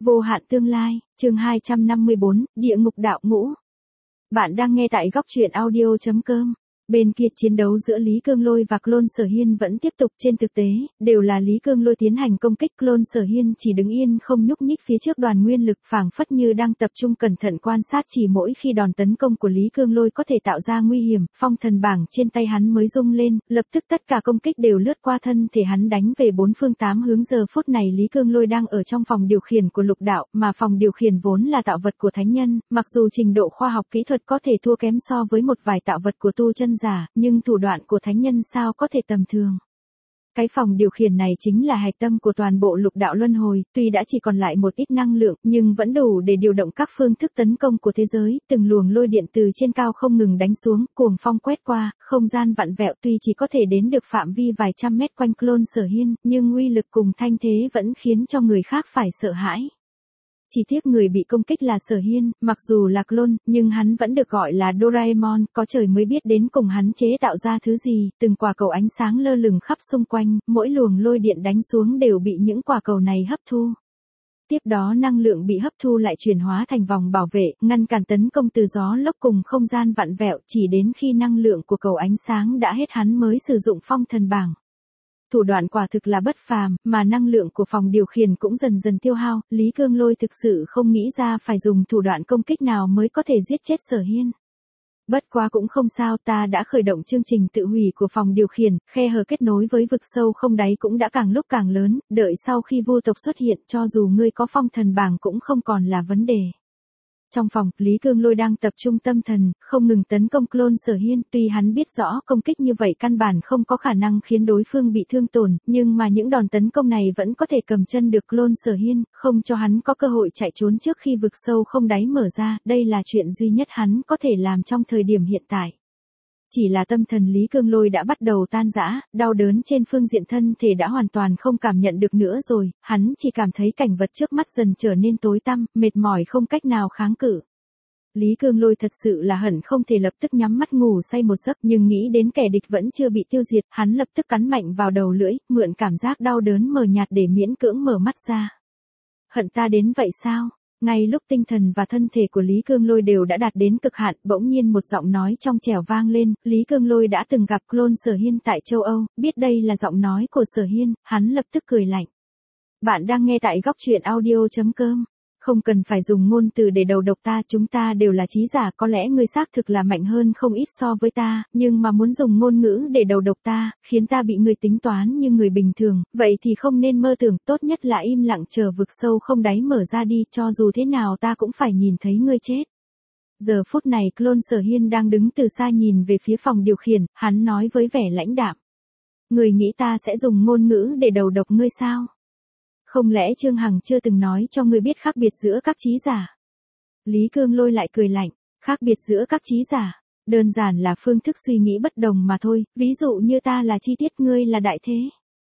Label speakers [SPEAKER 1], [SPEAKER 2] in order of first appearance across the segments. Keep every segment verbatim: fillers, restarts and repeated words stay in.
[SPEAKER 1] Vô hạn tương lai, chương hai trăm năm mươi bốn, địa ngục đạo ngũ. Bạn đang nghe tại góc truyện audio chấm com. Bên kia chiến đấu giữa Lý Cương Lôi và Clone Sở Hiên vẫn tiếp tục, trên thực tế, đều là Lý Cương Lôi tiến hành công kích, Clone Sở Hiên chỉ đứng yên không nhúc nhích phía trước đoàn nguyên lực, phảng phất như đang tập trung cẩn thận quan sát, chỉ mỗi khi đòn tấn công của Lý Cương Lôi có thể tạo ra nguy hiểm, phong thần bảng trên tay hắn mới rung lên, lập tức tất cả công kích đều lướt qua thân thể hắn đánh về bốn phương tám hướng. Giờ phút này Lý Cương Lôi đang ở trong phòng điều khiển của lục đạo, mà phòng điều khiển vốn là tạo vật của thánh nhân, mặc dù trình độ khoa học kỹ thuật có thể thua kém so với một vài tạo vật của tu chân giả, nhưng thủ đoạn của thánh nhân sao có thể tầm thường. Cái phòng điều khiển này chính là hạch tâm của toàn bộ lục đạo luân hồi, tuy đã chỉ còn lại một ít năng lượng, nhưng vẫn đủ để điều động các phương thức tấn công của thế giới, từng luồng lôi điện từ trên cao không ngừng đánh xuống, cuồng phong quét qua, không gian vặn vẹo, tuy chỉ có thể đến được phạm vi vài trăm mét quanh Clone Sở Hiên, nhưng uy lực cùng thanh thế vẫn khiến cho người khác phải sợ hãi. Chỉ tiếc người bị công kích là Sở Hiên, mặc dù là clone, nhưng hắn vẫn được gọi là Doraemon, có trời mới biết đến cùng hắn chế tạo ra thứ gì, từng quả cầu ánh sáng lơ lửng khắp xung quanh, mỗi luồng lôi điện đánh xuống đều bị những quả cầu này hấp thu. Tiếp đó năng lượng bị hấp thu lại chuyển hóa thành vòng bảo vệ, ngăn cản tấn công từ gió lốc cùng không gian vặn vẹo, chỉ đến khi năng lượng của cầu ánh sáng đã hết hắn mới sử dụng phong thần bảng. Thủ đoạn quả thực là bất phàm, mà năng lượng của phòng điều khiển cũng dần dần tiêu hao, Lý Cương Lôi thực sự không nghĩ ra phải dùng thủ đoạn công kích nào mới có thể giết chết Sở Hiên. Bất quá cũng không sao, ta đã khởi động chương trình tự hủy của phòng điều khiển, khe hở kết nối với vực sâu không đáy cũng đã càng lúc càng lớn, đợi sau khi vu tộc xuất hiện, cho dù ngươi có phong thần bảng cũng không còn là vấn đề. Trong phòng, Lý Cương Lôi đang tập trung tâm thần, không ngừng tấn công Clone Sở Hiên, tuy hắn biết rõ công kích như vậy căn bản không có khả năng khiến đối phương bị thương tổn, nhưng mà những đòn tấn công này vẫn có thể cầm chân được Clone Sở Hiên, không cho hắn có cơ hội chạy trốn trước khi vực sâu không đáy mở ra, đây là chuyện duy nhất hắn có thể làm trong thời điểm hiện tại. Chỉ là tâm thần Lý Cương Lôi đã bắt đầu tan rã, đau đớn trên phương diện thân thể đã hoàn toàn không cảm nhận được nữa rồi, hắn chỉ cảm thấy cảnh vật trước mắt dần trở nên tối tăm, mệt mỏi không cách nào kháng cự. Lý Cương Lôi thật sự là hận không thể lập tức nhắm mắt ngủ say một giấc, nhưng nghĩ đến kẻ địch vẫn chưa bị tiêu diệt, hắn lập tức cắn mạnh vào đầu lưỡi, mượn cảm giác đau đớn mờ nhạt để miễn cưỡng mở mắt ra. Hận ta đến vậy sao? Ngay lúc tinh thần và thân thể của Lý Cương Lôi đều đã đạt đến cực hạn, bỗng nhiên một giọng nói trong trẻo vang lên, Lý Cương Lôi đã từng gặp Clone Sở Hiên tại châu Âu, biết đây là giọng nói của Sở Hiên, hắn lập tức cười lạnh. Bạn đang nghe tại góc truyện audio chấm com. Không cần phải dùng ngôn từ để đầu độc ta, chúng ta đều là trí giả, có lẽ ngươi xác thực là mạnh hơn không ít so với ta, nhưng mà muốn dùng ngôn ngữ để đầu độc ta, khiến ta bị ngươi tính toán như người bình thường, vậy thì không nên mơ tưởng, tốt nhất là im lặng chờ vực sâu không đáy mở ra đi, cho dù thế nào ta cũng phải nhìn thấy ngươi chết. Giờ phút này Clone Sở Hiên đang đứng từ xa nhìn về phía phòng điều khiển, hắn nói với vẻ lãnh đạm. Người nghĩ ta sẽ dùng ngôn ngữ để đầu độc ngươi sao? Không lẽ Trương Hằng chưa từng nói cho ngươi biết khác biệt giữa các trí giả? Lý Cương Lôi lại cười lạnh, khác biệt giữa các trí giả, đơn giản là phương thức suy nghĩ bất đồng mà thôi, ví dụ như ta là chi tiết, ngươi là đại thế.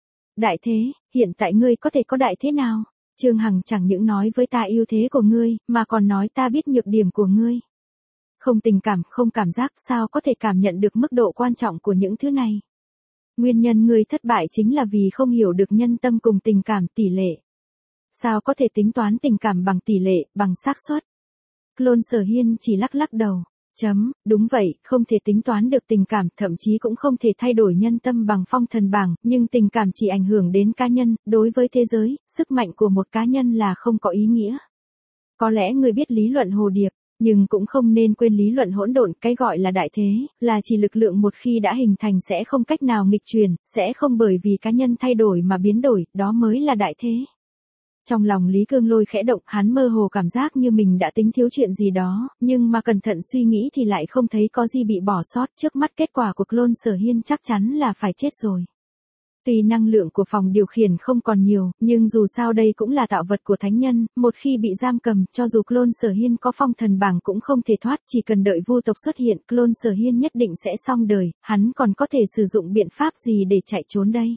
[SPEAKER 1] Đại thế, hiện tại ngươi có thể có đại thế nào? Trương Hằng chẳng những nói với ta ưu thế của ngươi, mà còn nói ta biết nhược điểm của ngươi. Không tình cảm, không cảm giác, sao có thể cảm nhận được mức độ quan trọng của những thứ này? Nguyên nhân ngươi thất bại chính là vì không hiểu được nhân tâm cùng tình cảm tỷ lệ. Sao có thể tính toán tình cảm bằng tỷ lệ, bằng xác suất? Clone Sở Hiên chỉ lắc lắc đầu. Chấm, đúng vậy, không thể tính toán được tình cảm, thậm chí cũng không thể thay đổi nhân tâm bằng phong thần bảng, nhưng tình cảm chỉ ảnh hưởng đến cá nhân, đối với thế giới, sức mạnh của một cá nhân là không có ý nghĩa. Có lẽ ngươi biết lý luận hồ điệp, nhưng cũng không nên quên lý luận hỗn độn, cái gọi là đại thế, là chỉ lực lượng một khi đã hình thành sẽ không cách nào nghịch truyền, sẽ không bởi vì cá nhân thay đổi mà biến đổi, đó mới là đại thế. Trong lòng Lý Cương Lôi khẽ động, hắn mơ hồ cảm giác như mình đã tính thiếu chuyện gì đó, nhưng mà cẩn thận suy nghĩ thì lại không thấy có gì bị bỏ sót, trước mắt kết quả của Clone Sở Hiên chắc chắn là phải chết rồi. Tuy năng lượng của phòng điều khiển không còn nhiều, nhưng dù sao đây cũng là tạo vật của thánh nhân, một khi bị giam cầm, cho dù Clone Sở Hiên có phong thần bảng cũng không thể thoát, chỉ cần đợi vu tộc xuất hiện, Clone Sở Hiên nhất định sẽ xong đời, hắn còn có thể sử dụng biện pháp gì để chạy trốn đây?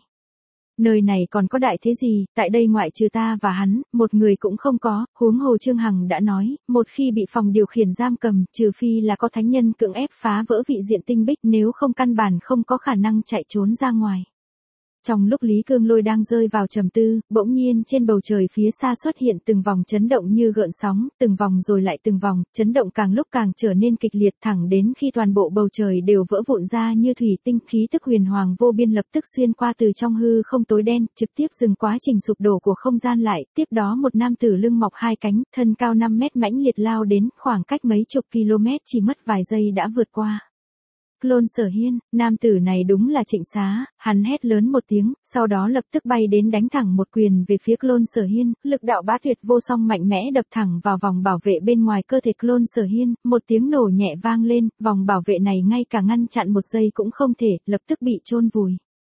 [SPEAKER 1] Nơi này còn có đại thế gì, tại đây ngoại trừ ta và hắn, một người cũng không có, huống hồ Trương Hằng đã nói, một khi bị phòng điều khiển giam cầm, trừ phi là có thánh nhân cưỡng ép phá vỡ vị diện tinh bích, nếu không căn bản không có khả năng chạy trốn ra ngoài. Trong lúc Lý Cương Lôi đang rơi vào trầm tư, bỗng nhiên trên bầu trời phía xa xuất hiện từng vòng chấn động như gợn sóng, từng vòng rồi lại từng vòng, chấn động càng lúc càng trở nên kịch liệt thẳng đến khi toàn bộ bầu trời đều vỡ vụn ra như thủy tinh, khí tức huyền hoàng vô biên lập tức xuyên qua từ trong hư không tối đen, trực tiếp dừng quá trình sụp đổ của không gian lại, tiếp đó một nam tử lưng mọc hai cánh, thân cao năm mét mãnh liệt lao đến, khoảng cách mấy chục km chỉ mất vài giây đã vượt qua. Clone Sở Hiên, nam tử này đúng là Trịnh Xá, hắn hét lớn một tiếng, sau đó lập tức bay đến đánh thẳng một quyền về phía Clone Sở Hiên, lực đạo bá tuyệt vô song mạnh mẽ đập thẳng vào vòng bảo vệ bên ngoài cơ thể Clone Sở Hiên, một tiếng nổ nhẹ vang lên, vòng bảo vệ này ngay cả ngăn chặn một giây cũng không thể, lập tức bị chôn vùi.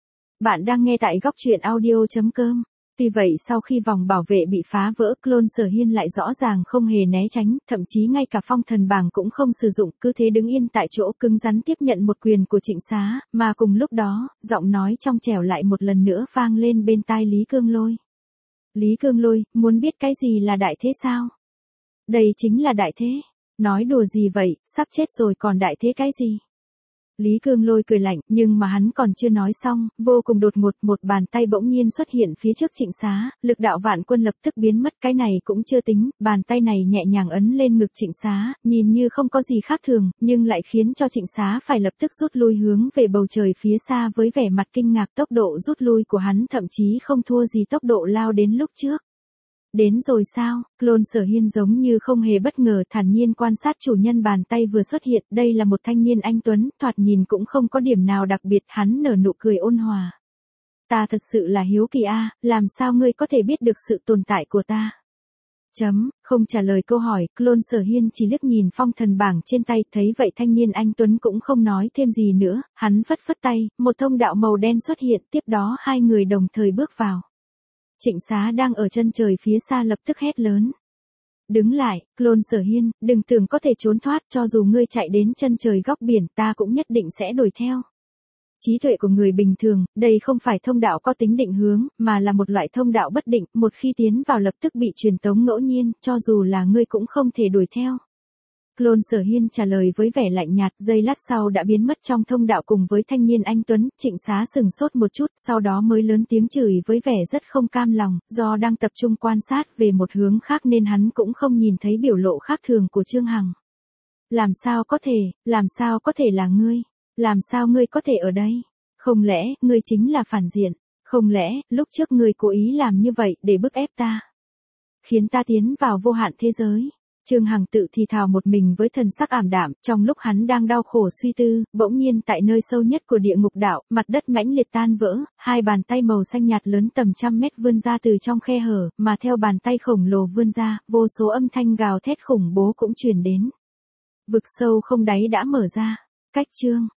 [SPEAKER 1] Bạn đang nghe tại góc truyện audio.com. Tuy vậy sau khi vòng bảo vệ bị phá vỡ, Clone Sở Hiên lại rõ ràng không hề né tránh, thậm chí ngay cả phong thần bảng cũng không sử dụng, cứ thế đứng yên tại chỗ cứng rắn tiếp nhận một quyền của Trịnh Xá, mà cùng lúc đó, giọng nói trong trẻo lại một lần nữa vang lên bên tai Lý Cương Lôi. Lý Cương Lôi, muốn biết cái gì là đại thế sao? Đây chính là đại thế. Nói đùa gì vậy, sắp chết rồi còn đại thế cái gì? Lý Cương Lôi cười lạnh, nhưng mà hắn còn chưa nói xong, vô cùng đột ngột một bàn tay bỗng nhiên xuất hiện phía trước Trịnh Xá, lực đạo vạn quân lập tức biến mất, cái này cũng chưa tính, bàn tay này nhẹ nhàng ấn lên ngực Trịnh Xá, nhìn như không có gì khác thường, nhưng lại khiến cho Trịnh Xá phải lập tức rút lui hướng về bầu trời phía xa với vẻ mặt kinh ngạc, tốc độ rút lui của hắn thậm chí không thua gì tốc độ lao đến lúc trước. Đến rồi sao? Clone Sở Hiên giống như không hề bất ngờ thản nhiên quan sát chủ nhân bàn tay vừa xuất hiện, đây là một thanh niên anh tuấn, thoạt nhìn cũng không có điểm nào đặc biệt, hắn nở nụ cười ôn hòa. Ta thật sự là hiếu kỳ a, làm sao ngươi có thể biết được sự tồn tại của ta? Chấm, không trả lời câu hỏi, Clone Sở Hiên chỉ liếc nhìn phong thần bảng trên tay, thấy vậy thanh niên anh tuấn cũng không nói thêm gì nữa, hắn phất phất tay, một thông đạo màu đen xuất hiện, tiếp đó hai người đồng thời bước vào. Trịnh Xá đang ở chân trời phía xa lập tức hét lớn. Đứng lại, Clone Sở Hiên, đừng tưởng có thể trốn thoát, cho dù ngươi chạy đến chân trời góc biển ta cũng nhất định sẽ đuổi theo. Trí tuệ của người bình thường, đây không phải thông đạo có tính định hướng, mà là một loại thông đạo bất định, một khi tiến vào lập tức bị truyền tống ngẫu nhiên, cho dù là ngươi cũng không thể đuổi theo. Clone Sở Hiên trả lời với vẻ lạnh nhạt, giây lát sau đã biến mất trong thông đạo cùng với thanh niên anh tuấn, Trịnh Xá sừng sốt một chút, sau đó mới lớn tiếng chửi với vẻ rất không cam lòng, do đang tập trung quan sát về một hướng khác nên hắn cũng không nhìn thấy biểu lộ khác thường của Trương Hằng. Làm sao có thể, làm sao có thể là ngươi? Làm sao ngươi có thể ở đây? Không lẽ, ngươi chính là phản diện? Không lẽ, lúc trước ngươi cố ý làm như vậy để bức ép ta? Khiến ta tiến vào vô hạn thế giới? Trương Hằng tự thì thào một mình với thần sắc ảm đạm, trong lúc hắn đang đau khổ suy tư, bỗng nhiên tại nơi sâu nhất của địa ngục đạo, mặt đất mãnh liệt tan vỡ, hai bàn tay màu xanh nhạt lớn tầm trăm mét vươn ra từ trong khe hở, mà theo bàn tay khổng lồ vươn ra, vô số âm thanh gào thét khủng bố cũng truyền đến. Vực sâu không đáy đã mở ra. Cách chương